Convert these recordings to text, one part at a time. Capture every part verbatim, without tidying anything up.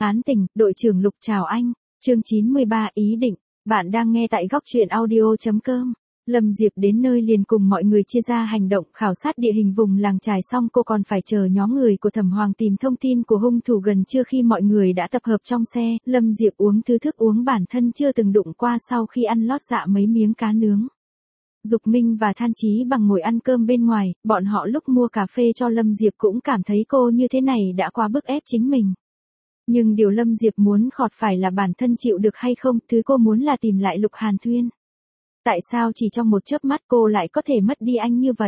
Án tình, đội trưởng Lục chào anh. Chương chín mươi ba ý định. Bạn đang nghe tại góc truyện audio chấm com. Lâm Diệp đến nơi liền cùng mọi người chia ra hành động khảo sát địa hình vùng làng trài, xong cô còn phải chờ nhóm người của Thẩm Hoàng tìm thông tin của hung thủ. Gần trưa khi mọi người đã tập hợp trong xe, Lâm Diệp uống thứ thức uống bản thân chưa từng đụng qua sau khi ăn lót dạ mấy miếng cá nướng. Dục Minh và Than Chí Bằng ngồi ăn cơm bên ngoài, bọn họ lúc mua cà phê cho Lâm Diệp cũng cảm thấy cô như thế này đã quá bức ép chính mình. Nhưng điều Lâm Diệp muốn khọt phải là bản thân chịu được hay không, thứ cô muốn là tìm lại Lục Hàn Thuyên. Tại sao chỉ trong một chớp mắt cô lại có thể mất đi anh như vậy?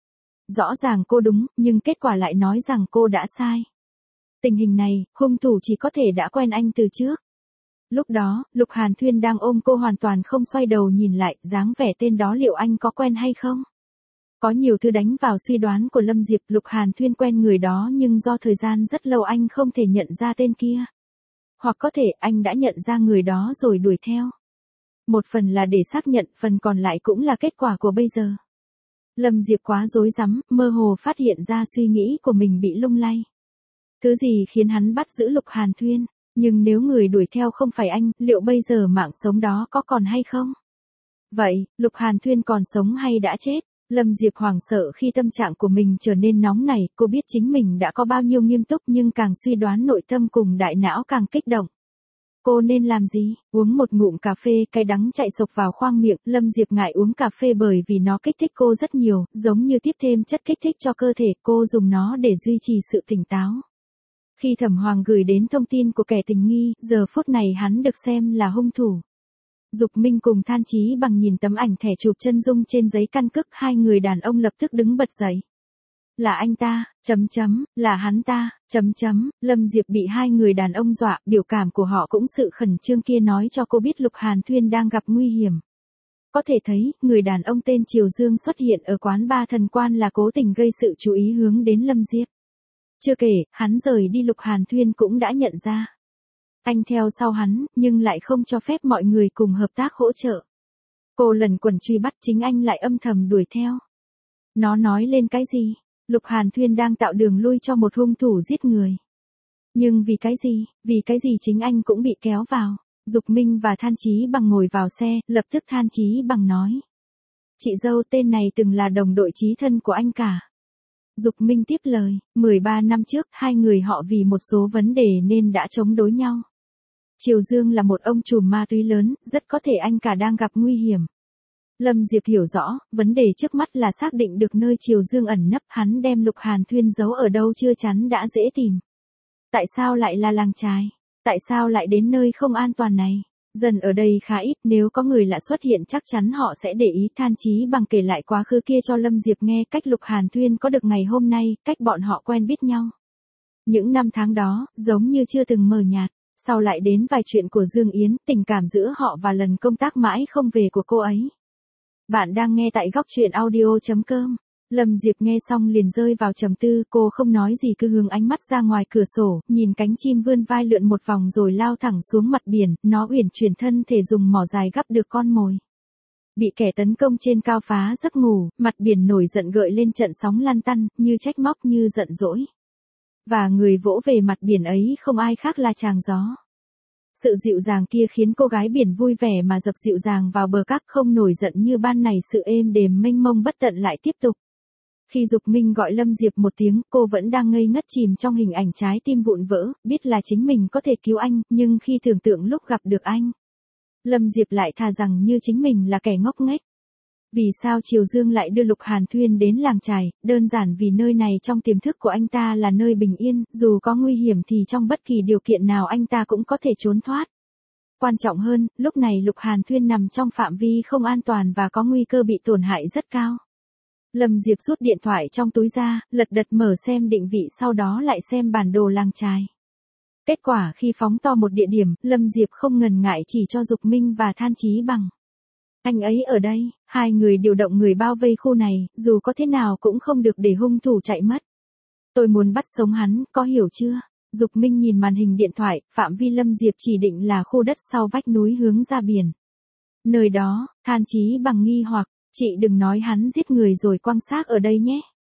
Rõ ràng cô đúng, nhưng kết quả lại nói rằng cô đã sai. Tình hình này, hung thủ chỉ có thể đã quen anh từ trước. Lúc đó, Lục Hàn Thuyên đang ôm cô hoàn toàn không xoay đầu nhìn lại, dáng vẻ tên đó liệu anh có quen hay không? Có nhiều thứ đánh vào suy đoán của Lâm Diệp. Lục Hàn Thuyên quen người đó nhưng do thời gian rất lâu anh không thể nhận ra tên kia. Hoặc có thể anh đã nhận ra người đó rồi đuổi theo. Một phần là để xác nhận, phần còn lại cũng là kết quả của bây giờ. Lâm Diệp quá rối rắm, mơ hồ phát hiện ra suy nghĩ của mình bị lung lay. Thứ gì khiến hắn bắt giữ Lục Hàn Thuyên? Nhưng nếu người đuổi theo không phải anh, liệu bây giờ mạng sống đó có còn hay không? Vậy, Lục Hàn Thuyên còn sống hay đã chết? Lâm Diệp hoảng sợ khi tâm trạng của mình trở nên nóng nảy, cô biết chính mình đã có bao nhiêu nghiêm túc nhưng càng suy đoán nội tâm cùng đại não càng kích động. Cô nên làm gì? Uống một ngụm cà phê, cái đắng chạy sộc vào khoang miệng. Lâm Diệp ngại uống cà phê bởi vì nó kích thích cô rất nhiều, giống như tiếp thêm chất kích thích cho cơ thể, cô dùng nó để duy trì sự tỉnh táo. Khi Thẩm Hoàng gửi đến thông tin của kẻ tình nghi, giờ phút này hắn được xem là hung thủ. Dục Minh cùng Than Chí Bằng nhìn tấm ảnh thẻ chụp chân dung trên giấy căn cước, hai người đàn ông lập tức đứng bật dậy. Là anh ta, chấm chấm, là hắn ta, chấm chấm. Lâm Diệp bị hai người đàn ông dọa, biểu cảm của họ cũng sự khẩn trương kia nói cho cô biết Lục Hàn Thuyên đang gặp nguy hiểm. Có thể thấy, người đàn ông tên Triều Dương xuất hiện ở quán ba Thần Quan là cố tình gây sự chú ý hướng đến Lâm Diệp. Chưa kể, hắn rời đi Lục Hàn Thuyên cũng đã nhận ra. Anh theo sau hắn, nhưng lại không cho phép mọi người cùng hợp tác hỗ trợ. Cô lần quần truy bắt, chính anh lại âm thầm đuổi theo. Nó nói lên cái gì? Lục Hàn Thuyên đang tạo đường lui cho một hung thủ giết người. Nhưng vì cái gì, vì cái gì chính anh cũng bị kéo vào. Dục Minh và Than Chí Bằng ngồi vào xe, lập tức Than Chí Bằng nói. Chị dâu, tên này từng là đồng đội chí thân của anh cả. Dục Minh tiếp lời, mười ba năm trước, hai người họ vì một số vấn đề nên đã chống đối nhau. Triều Dương là một ông trùm ma túy lớn, rất có thể anh cả đang gặp nguy hiểm. Lâm Diệp hiểu rõ, vấn đề trước mắt là xác định được nơi Triều Dương ẩn nấp, hắn đem Lục Hàn Thuyên giấu ở đâu chưa chắn đã dễ tìm. Tại sao lại là làng trài? Tại sao lại đến nơi không an toàn này? Dần ở đây khá ít, nếu có người lạ xuất hiện chắc chắn họ sẽ để ý. Than Chí Bằng kể lại quá khứ kia cho Lâm Diệp nghe, cách Lục Hàn Thuyên có được ngày hôm nay, cách bọn họ quen biết nhau. Những năm tháng đó, giống như chưa từng mờ nhạt. Sau lại đến vài chuyện của Dương Yến, tình cảm giữa họ và lần công tác mãi không về của cô ấy. Bạn đang nghe tại góc truyện audio chấm com. Lâm Diệp nghe xong liền rơi vào trầm tư, cô không nói gì cứ hướng ánh mắt ra ngoài cửa sổ, nhìn cánh chim vươn vai lượn một vòng rồi lao thẳng xuống mặt biển, nó uyển chuyển thân thể dùng mỏ dài gắp được con mồi. Bị kẻ tấn công trên cao phá giấc ngủ, mặt biển nổi giận gợi lên trận sóng lăn tăn, như trách móc như giận dỗi. Và người vỗ về mặt biển ấy không ai khác là chàng gió. Sự dịu dàng kia khiến cô gái biển vui vẻ mà dập dịu dàng vào bờ cát, không nổi giận như ban ngày, sự êm đềm mênh mông bất tận lại tiếp tục. Khi Dục Minh gọi Lâm Diệp một tiếng, cô vẫn đang ngây ngất chìm trong hình ảnh trái tim vụn vỡ, biết là chính mình có thể cứu anh, nhưng khi tưởng tượng lúc gặp được anh, Lâm Diệp lại thà rằng như chính mình là kẻ ngốc nghếch. Vì sao Triều Dương lại đưa Lục Hàn Thuyên đến làng trài? Đơn giản vì nơi này trong tiềm thức của anh ta là nơi bình yên, dù có nguy hiểm thì trong bất kỳ điều kiện nào anh ta cũng có thể trốn thoát. Quan trọng hơn, lúc này Lục Hàn Thuyên nằm trong phạm vi không an toàn và có nguy cơ bị tổn hại rất cao. Lâm Diệp rút điện thoại trong túi ra, lật đật mở xem định vị, sau đó lại xem bản đồ làng trài. Kết quả khi phóng to một địa điểm, Lâm Diệp không ngần ngại chỉ cho Dục Minh và Than Chí Bằng. Anh ấy ở đây, hai người điều động người bao vây khu này, dù có thế nào cũng không được để hung thủ chạy mất. Tôi muốn bắt sống hắn, có hiểu chưa? Dục Minh nhìn màn hình điện thoại, phạm vi Lâm Diệp chỉ định là khu đất sau vách núi hướng ra biển. Nơi đó, Than Chí Bằng nghi hoặc, chị đừng nói hắn giết người rồi quăng xác ở đây nhé.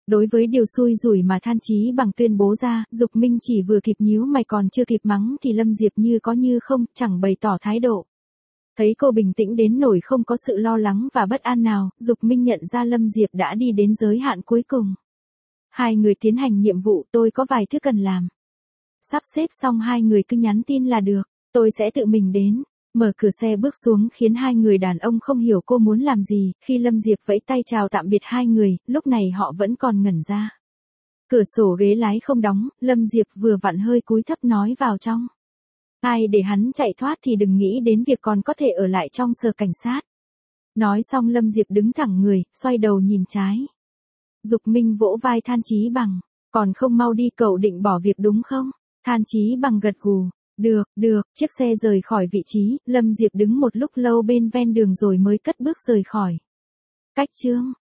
Đối với điều xui rủi mà Than Chí Bằng tuyên bố ra, Dục Minh chỉ vừa kịp nhíu mày còn chưa kịp mắng thì Lâm Diệp như có như không, chẳng bày tỏ thái độ. Thấy cô bình tĩnh đến nỗi không có sự lo lắng và bất an nào, Dục Minh nhận ra Lâm Diệp đã đi đến giới hạn cuối cùng. Hai người tiến hành nhiệm vụ, tôi có vài thứ cần làm. Sắp xếp xong hai người cứ nhắn tin là được, tôi sẽ tự mình đến. Mở cửa xe bước xuống khiến hai người đàn ông không hiểu cô muốn làm gì, khi Lâm Diệp vẫy tay chào tạm biệt hai người, lúc này họ vẫn còn ngẩn ra. Cửa sổ ghế lái không đóng, Lâm Diệp vừa vặn hơi cúi thấp nói vào trong. Ai để hắn chạy thoát thì đừng nghĩ đến việc còn có thể ở lại trong sở cảnh sát. Nói xong Lâm Diệp đứng thẳng người, xoay đầu nhìn trái. Dục Minh vỗ vai Than Chí Bằng, còn không mau đi, cậu định bỏ việc đúng không? Than Chí Bằng gật gù. Được, được, chiếc xe rời khỏi vị trí, Lâm Diệp đứng một lúc lâu bên ven đường rồi mới cất bước rời khỏi. Cách chương